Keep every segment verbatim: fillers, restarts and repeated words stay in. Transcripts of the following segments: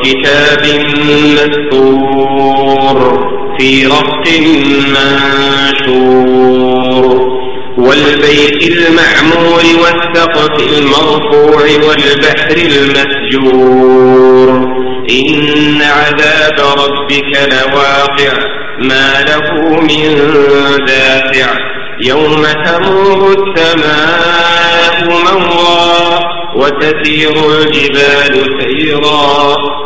وكتاب مسطور في رق منشور والبيت المعمور والسقف المرفوع والبحر المسجور إن عذاب ربك لواقع ما له من دافع يوم تمور السماء مورا وتسير الجبال سيرا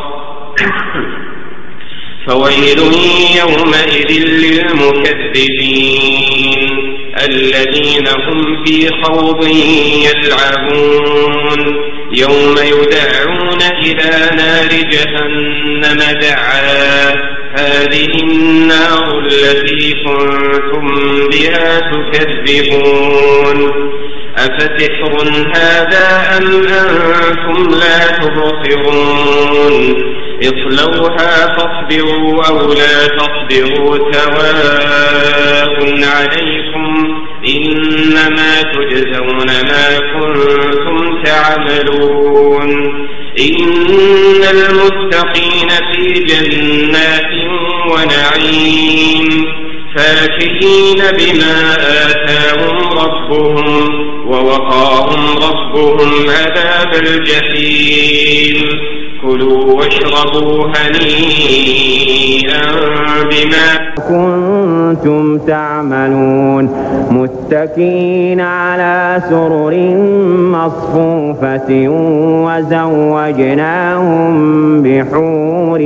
فويل يومئذ للمكذبين الذين هم في خوض يلعبون يوم يدعون إلى نار جهنم دعا هذه النار التي كنتم بها تكذبون أفسحر هذا أم أنتم لا تبصرون اصلوها فاصبروا أو لا تصبروا سواء عليكم إنما تجزون ما كنتم تعملون إن المتقين في جنات ونعيم فاكهين بما آتاهم ربهم ووقاهم ربهم عذاب الجحيم كلوا واشربوا هنيئا بما كنتم تعملون متكئين على سرر مصفوفة وزوجناهم بحور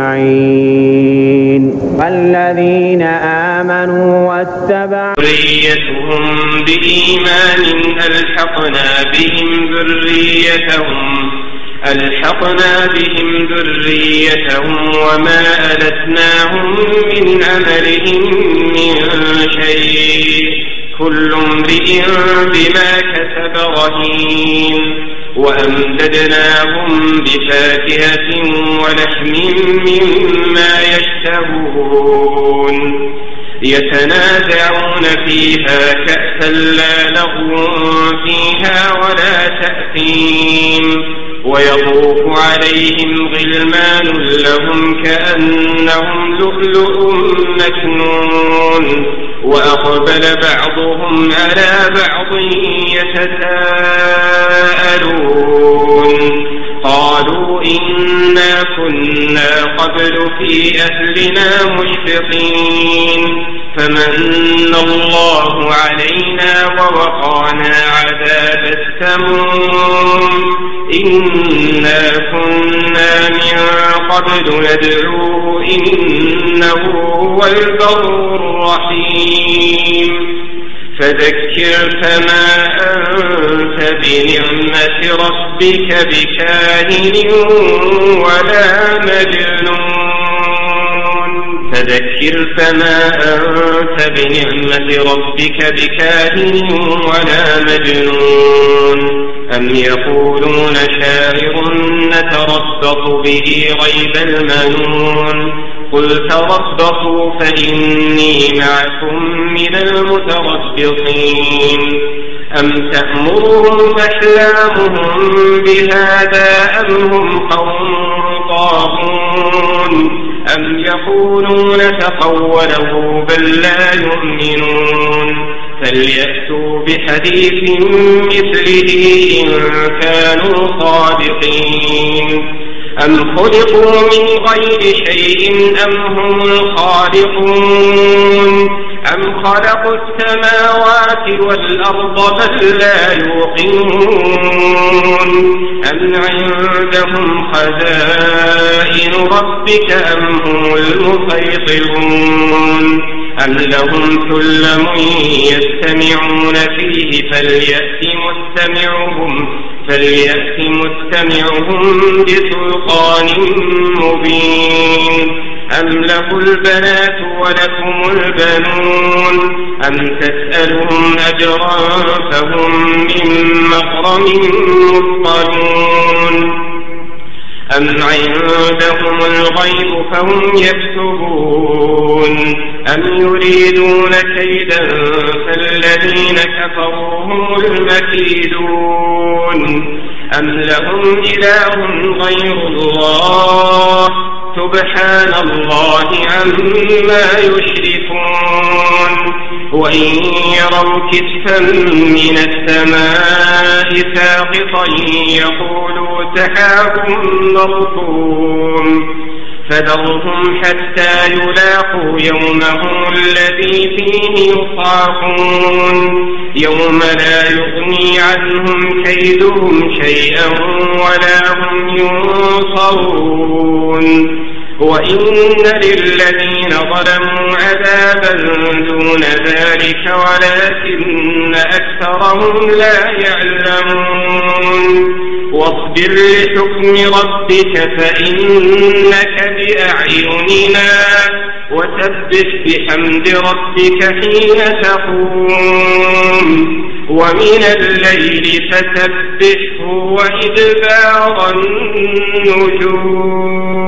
عين والذين آمنوا واتبعوا ذريتهم بإيمان ألحقنا بهم ذريتهم ألحقنا بهم ذريتهم وما ألتناهم من عملهم من شيء كل امرئ بما كسب رهين وأمددناهم بفاكهة ولحم مما يشتهون يتنازعون فيها كأسا لا لغو فيها ولا تأثيم ويطوف عليهم غلمان لهم كأنهم لؤلؤ مكنون وأقبل بعضهم على بعض يتساءلون قالوا إنا كنا قبل في أهلنا مشفقين فمن الله علينا ووقانا عذاب السموم إنا كنا من قبل ندعوه إنه هو البر الرحيم فذكر فما أنت بنعمة ربك بكاهن ولا مجنون فذكر فما أنت بنعمة ربك بكاهن ولا مجنون أم يقولون شاعر نتربص به ريب المنون قل تربصوا فإني معكم من المتربصين أم تأمرهم أحلامهم بهذا أم هم قوم طاغون أم يقولون تقوله بل لا يؤمنون فليأتوا بحديث مثله إن كانوا صادقين أم خلقوا من غير شيء أم هم الخالقون أم خلقوا السماوات والأرض بل لا يوقنون أم عندهم خزائن ربك أم هم المسيطرون أم لهم سلم يستمعون فيه فليأت مستمعهم فليأت مستمعهم بسلطان مبين أم له البنات ولكم البنون أم تسألهم أجرا فهم من مغرم مثقلون أم عندهم الغيب فهم يكتبون أم يريدون كيدا فالذين كفروا هم المكيدون أم لهم إله غير الله سبحان الله عما يشركون وإن يروا كسفا من السماء ساقطا يقولوا سحاب مركوم فذرهم حتى يلاقوا يومهم الذي فيه يصعقون يوم لا يغني عنهم كيدهم شيئا ولا هم ينصرون وإن للذين ظلموا عذابا دون ذلك ولكن أكثرهم لا يعلمون واصبر لحكم ربك فإنك بأعيننا وسبح بحمد ربك حين تقوم ومن الليل فسبحه وإدبار النجوم